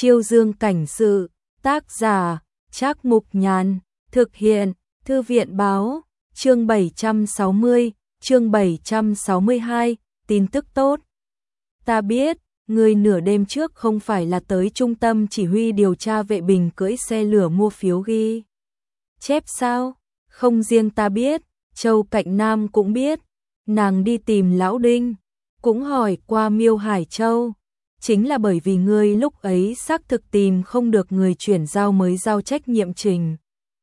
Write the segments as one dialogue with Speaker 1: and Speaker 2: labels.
Speaker 1: Chiêu Dương cảnh sự, tác giả, Trác Mục Nhàn, thực hiện, Thư viện báo, chương 760, chương 762, tin tức tốt. Ta biết, người nửa đêm trước không phải là tới trung tâm chỉ huy điều tra vệ bình cưỡi xe lửa mua phiếu ghi chép sao? Không riêng ta biết, Châu Cạnh Nam cũng biết. Nàng đi tìm Lão Đinh, cũng hỏi qua Miêu Hải Châu. Chính là bởi vì ngươi lúc ấy xác thực tìm không được người chuyển giao mới giao trách nhiệm trình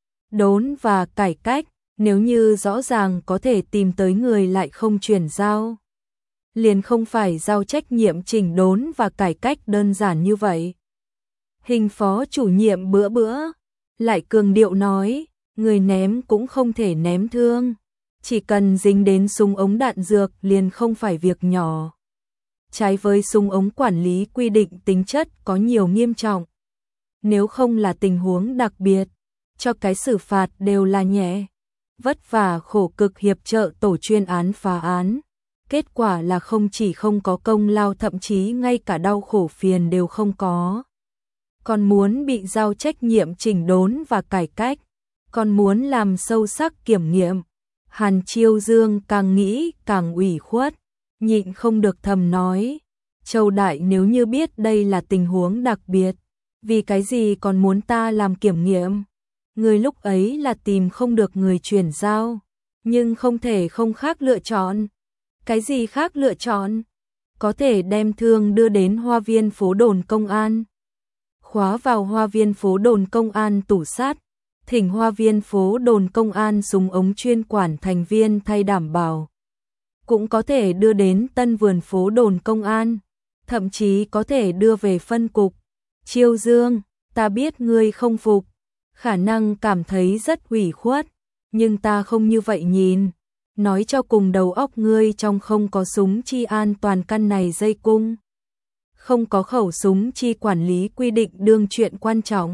Speaker 1: đốn và cải cách, nếu như rõ ràng có thể tìm tới người lại không chuyển giao. Liền không phải giao trách nhiệm chỉnh đốn và cải cách đơn giản như vậy. Hình phó chủ nhiệm bữa lại cường điệu nói, người ném cũng không thể ném thương, chỉ cần dính đến súng ống đạn dược liền không phải việc nhỏ. Trái với súng ống quản lý quy định tính chất có nhiều nghiêm trọng. Nếu không là tình huống đặc biệt, cho cái xử phạt đều là nhẹ. Vất vả khổ cực hiệp trợ tổ chuyên án phá án. Kết quả là không chỉ không có công lao, thậm chí ngay cả đau khổ phiền đều không có. Còn muốn bị giao trách nhiệm chỉnh đốn và cải cách, còn muốn làm sâu sắc kiểm nghiệm. Hàn Chiêu Dương càng nghĩ càng ủy khuất, nhịn không được thầm nói, Châu Đại nếu như biết đây là tình huống đặc biệt, vì cái gì còn muốn ta làm kiểm nghiệm? Người lúc ấy là tìm không được người chuyển giao, nhưng không thể không khác lựa chọn. Cái gì khác lựa chọn? Có thể đem thương đưa đến Hoa Viên phố đồn công an, khóa vào Hoa Viên phố đồn công an tủ sát, thỉnh Hoa Viên phố đồn công an súng ống chuyên quản thành viên thay đảm bảo. Cũng có thể đưa đến Tân Vườn phố đồn công an, thậm chí có thể đưa về phân cục. Chiêu Dương, ta biết ngươi không phục, khả năng cảm thấy rất ủy khuất, nhưng ta không như vậy nhìn. Nói cho cùng đầu óc ngươi trong không có súng chi an toàn căn này dây cung. Không có khẩu súng chi quản lý quy định đương chuyện quan trọng.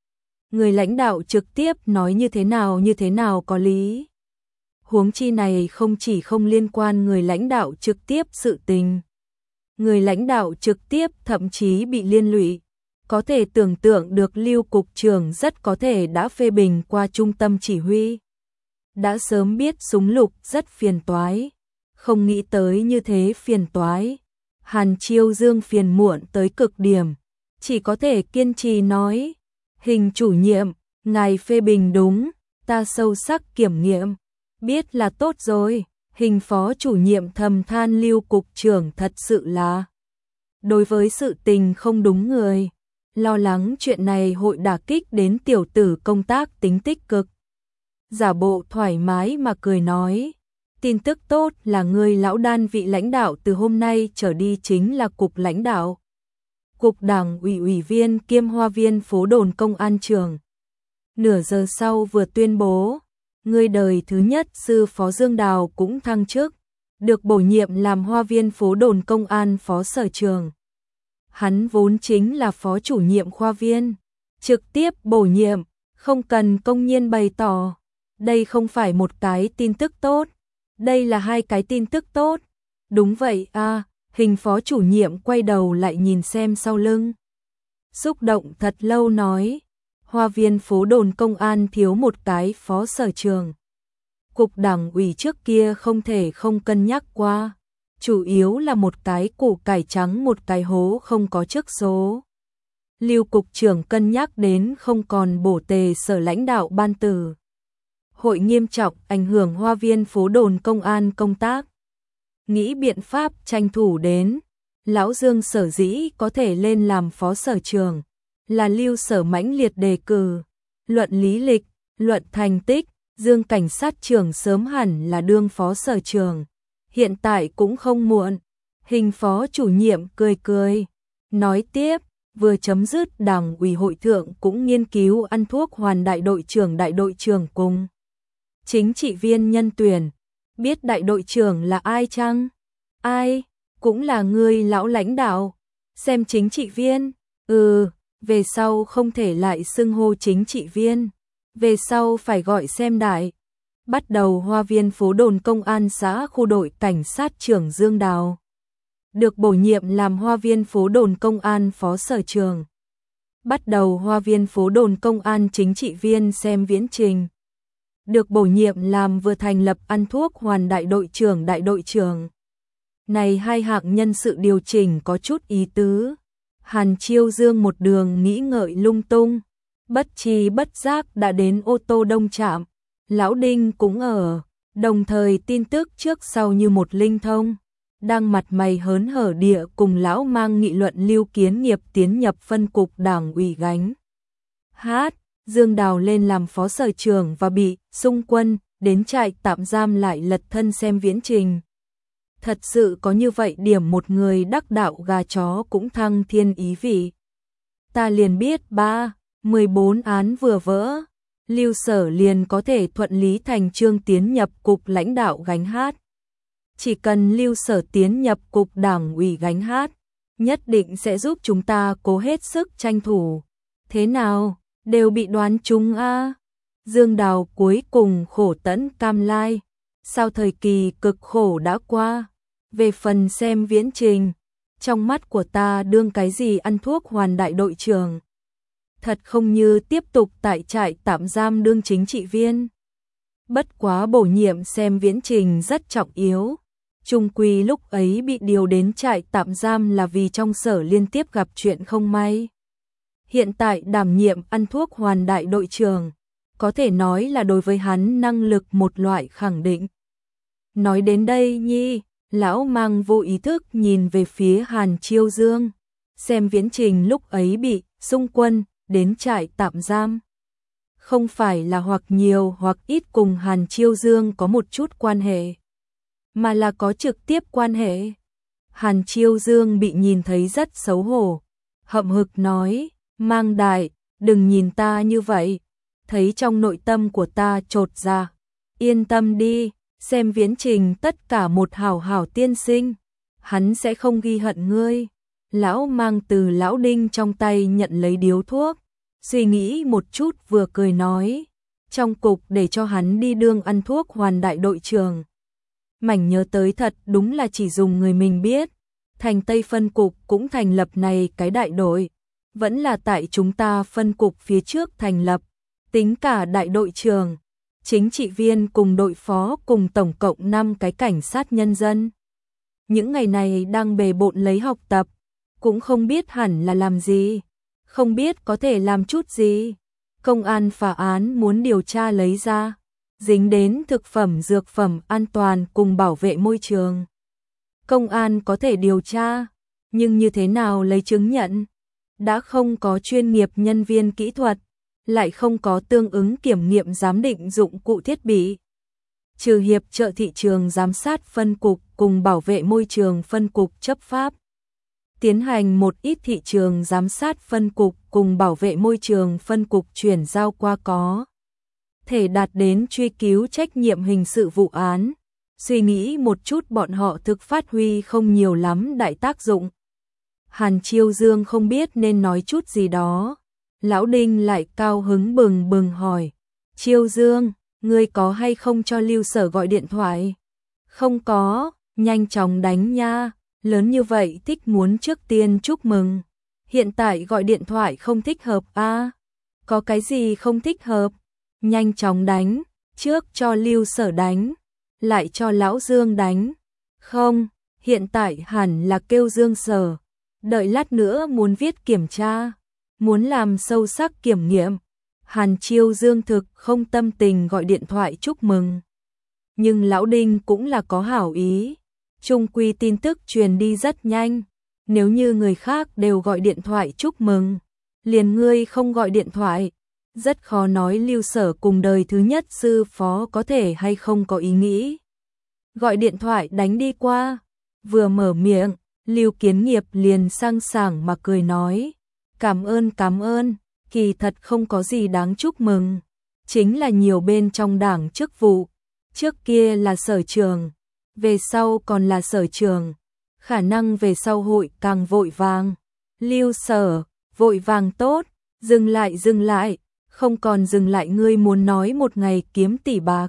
Speaker 1: Người lãnh đạo trực tiếp nói như thế nào có lý. Huống chi này không chỉ không liên quan người lãnh đạo trực tiếp sự tình. Người lãnh đạo trực tiếp thậm chí bị liên lụy. Có thể tưởng tượng được Lưu cục trưởng rất có thể đã phê bình qua trung tâm chỉ huy. Đã sớm biết súng lục rất phiền toái. Không nghĩ tới như thế phiền toái. Hàn Chiêu Dương phiền muộn tới cực điểm. Chỉ có thể kiên trì nói. Hình chủ nhiệm, ngài phê bình đúng, ta sâu sắc kiểm nghiệm. Biết là tốt rồi. Hình phó chủ nhiệm thầm than Lưu cục trưởng thật sự là đối với sự tình không đúng người. Lo lắng chuyện này hội đả kích đến tiểu tử công tác tính tích cực. Giả bộ thoải mái mà cười nói, tin tức tốt là người lão đan vị lãnh đạo từ hôm nay trở đi chính là cục lãnh đạo. Cục đảng ủy ủy viên kiêm Hoa Viên phố đồn công an trưởng. Nửa giờ sau vừa tuyên bố, người đời thứ nhất sư phó Dương Đào cũng thăng chức, được bổ nhiệm làm Hoa Viên phố đồn công an phó sở trường. Hắn vốn chính là phó chủ nhiệm khoa viên, trực tiếp bổ nhiệm, không cần công nhiên bày tỏ. Đây không phải một cái tin tức tốt, đây là hai cái tin tức tốt. Đúng vậy à, hình phó chủ nhiệm quay đầu lại nhìn xem sau lưng. Xúc động thật lâu nói, Hoa Viên phố đồn công an thiếu một cái phó sở trường. Cục đảng ủy trước kia không thể không cân nhắc qua. Chủ yếu là một cái củ cải trắng một cái hố không có chức số. Lưu cục trưởng cân nhắc đến không còn bổ tề sở lãnh đạo ban từ. Hội nghiêm trọng ảnh hưởng Hoa Viên phố đồn công an công tác. Nghĩ biện pháp tranh thủ đến. Lão Dương sở dĩ có thể lên làm phó sở trường. Là Lưu sở mãnh liệt đề cử. Luận lý lịch, luận thành tích, Dương cảnh sát trưởng sớm hẳn là đương phó sở trường. Hiện tại cũng không muộn. Hình phó chủ nhiệm cười. Nói tiếp, vừa chấm dứt đảng ủy hội thượng cũng nghiên cứu ăn thuốc hoàn đại đội trưởng cùng. Chính trị viên nhân tuyển. Biết đại đội trưởng là ai chăng? Ai? Cũng là người lão lãnh đạo. Xem chính trị viên. Về sau không thể lại xưng hô chính trị viên. Về sau phải gọi xem đại. Bắt đầu Hoa Viên phố đồn công an xã khu đội cảnh sát trưởng Dương Đào. Được bổ nhiệm làm Hoa Viên phố đồn công an phó sở trường. bắt đầu Hoa Viên phố đồn công an chính trị viên Xem Viễn Trình. Được bổ nhiệm làm vừa thành lập ăn thuốc Hoàn đại đội trưởng. Này hai hạng nhân sự điều chỉnh có chút ý tứ. Hàn Chiêu Dương một đường nghĩ ngợi lung tung, bất tri bất giác đã đến ô tô đông trạm. Lão Đinh cũng ở, đồng thời tin tức trước sau như một linh thông. Đang mặt mày hớn hở địa cùng lão Mang nghị luận Lưu Kiến Nghiệp tiến nhập phân cục đảng ủy gánh hát. Dương Đào lên làm phó sở trưởng và bị xung quân đến trại tạm giam lại lật thân Xem Viễn Trình. Thật sự có như vậy điểm một người đắc đạo gà chó cũng thăng thiên ý vị. Ta liền biết 14 án vừa vỡ, Lưu Sở liền có thể thuận lý thành chương tiến nhập cục lãnh đạo gánh hát. Chỉ cần Lưu Sở tiến nhập cục đảng ủy gánh hát, nhất định sẽ giúp chúng ta cố hết sức tranh thủ. Thế nào, đều bị đoán trúng a. Dương Đào cuối cùng khổ tẫn cam lai. Sau thời kỳ cực khổ đã qua, về phần Xem Viễn Trình, trong mắt của ta đương cái gì ăn thuốc Hoàn đại đội trưởng. Thật không như tiếp tục tại trại tạm giam đương chính trị viên. Bất quá bổ nhiệm Xem Viễn Trình rất trọng yếu. Trung quy lúc ấy bị điều đến trại tạm giam là vì trong sở liên tiếp gặp chuyện không may. Hiện tại đảm nhiệm ăn thuốc Hoàn đại đội trưởng, có thể nói là đối với hắn năng lực một loại khẳng định. Nói đến đây nhi, lão Mang vô ý thức nhìn về phía Hàn Chiêu Dương. Xem Viễn Trình lúc ấy bị xung quân đến trại tạm giam, không phải là hoặc nhiều hoặc ít cùng Hàn Chiêu Dương có một chút quan hệ, mà là có trực tiếp quan hệ. Hàn Chiêu Dương bị nhìn thấy rất xấu hổ, hậm hực nói, Mang đại, đừng nhìn ta như vậy, thấy trong nội tâm của ta chột dạ. Yên tâm đi, Xem Viễn Trình tất cả một hảo hảo tiên sinh, hắn sẽ không ghi hận ngươi. Lão Mang từ lão Đinh trong tay nhận lấy điếu thuốc, suy nghĩ một chút vừa cười nói, trong cục để cho hắn đi đương ăn thuốc Hoàn đại đội trưởng. Mảnh nhớ tới thật đúng là chỉ dùng người mình biết. Thành Tây phân cục cũng thành lập này cái đại đội, vẫn là tại chúng ta phân cục phía trước thành lập, tính cả đại đội trưởng, chính trị viên cùng đội phó cùng tổng cộng 5 cái cảnh sát nhân dân. Những ngày này đang bề bộn lấy học tập, cũng không biết hẳn là làm gì, không biết có thể làm chút gì. Công an phá án muốn điều tra lấy ra, dính đến thực phẩm dược phẩm an toàn cùng bảo vệ môi trường. Công an có thể điều tra, nhưng như thế nào lấy chứng nhận? Đã không có chuyên nghiệp nhân viên kỹ thuật, lại không có tương ứng kiểm nghiệm giám định dụng cụ thiết bị. Trừ hiệp trợ thị trường giám sát phân cục cùng bảo vệ môi trường phân cục chấp pháp, tiến hành một ít thị trường giám sát phân cục cùng bảo vệ môi trường phân cục chuyển giao qua có thể đạt đến truy cứu trách nhiệm hình sự vụ án. Suy nghĩ một chút bọn họ thực phát huy không nhiều lắm đại tác dụng. Hàn Chiêu Dương không biết nên nói chút gì đó. Lão Đinh lại cao hứng bừng bừng hỏi, Chiêu Dương, ngươi có hay không cho Lưu Sở gọi điện thoại? Không có, nhanh chóng đánh nha, lớn như vậy thích muốn trước tiên chúc mừng. Hiện tại gọi điện thoại không thích hợp a? Có cái gì không thích hợp? Nhanh chóng đánh, trước cho Lưu Sở đánh, lại cho lão Dương đánh. Không, hiện tại hẳn là kêu Dương Sở. Đợi lát nữa muốn viết kiểm tra, muốn làm sâu sắc kiểm nghiệm. Hàn Chiêu Dương thực không tâm tình gọi điện thoại chúc mừng. Nhưng lão Đinh cũng là có hảo ý. Trung quy tin tức truyền đi rất nhanh. Nếu như người khác đều gọi điện thoại chúc mừng, liền ngươi không gọi điện thoại, rất khó nói Lưu Sở cùng đời thứ nhất sư phó có thể hay không có ý nghĩ. Gọi điện thoại đánh đi qua, vừa mở miệng, Lưu Kiến Nghiệp liền sang sảng mà cười nói, cảm ơn, kỳ thật không có gì đáng chúc mừng, chính là nhiều bên trong đảng chức vụ, trước kia là sở trường, về sau còn là sở trường, khả năng về sau hội càng vội vàng. Lưu Sở, vội vàng tốt, dừng lại, không còn dừng lại, ngươi muốn nói một ngày kiếm tỷ bạc.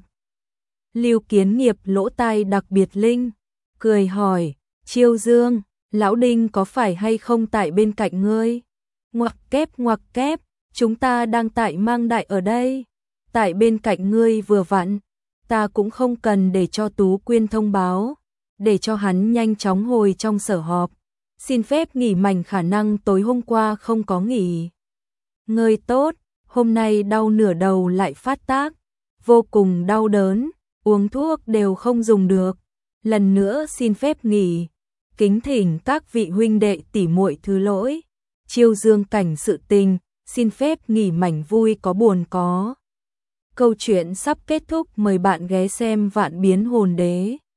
Speaker 1: Lưu Kiến Nghiệp lỗ tai đặc biệt linh, cười hỏi, Chiêu Dương, lão Đinh có phải hay không tại bên cạnh ngươi? Ngoặc kép, chúng ta đang tại Mang Đại ở đây. Tại bên cạnh ngươi vừa vặn, ta cũng không cần để cho Tú Quyên thông báo, để cho hắn nhanh chóng hồi trong sở họp. Xin phép nghỉ mảnh khả năng tối hôm qua không có nghỉ. Ngơi tốt, hôm nay đau nửa đầu lại phát tác, vô cùng đau đớn, uống thuốc đều không dùng được. Lần nữa xin phép nghỉ, kính thỉnh các vị huynh đệ tỷ muội thứ lỗi. Chiêu dương cảnh sự tình, xin phép nghỉ mảnh vui có buồn có. Câu chuyện sắp kết thúc, mời bạn ghé xem Vạn Biến Hồn Đế.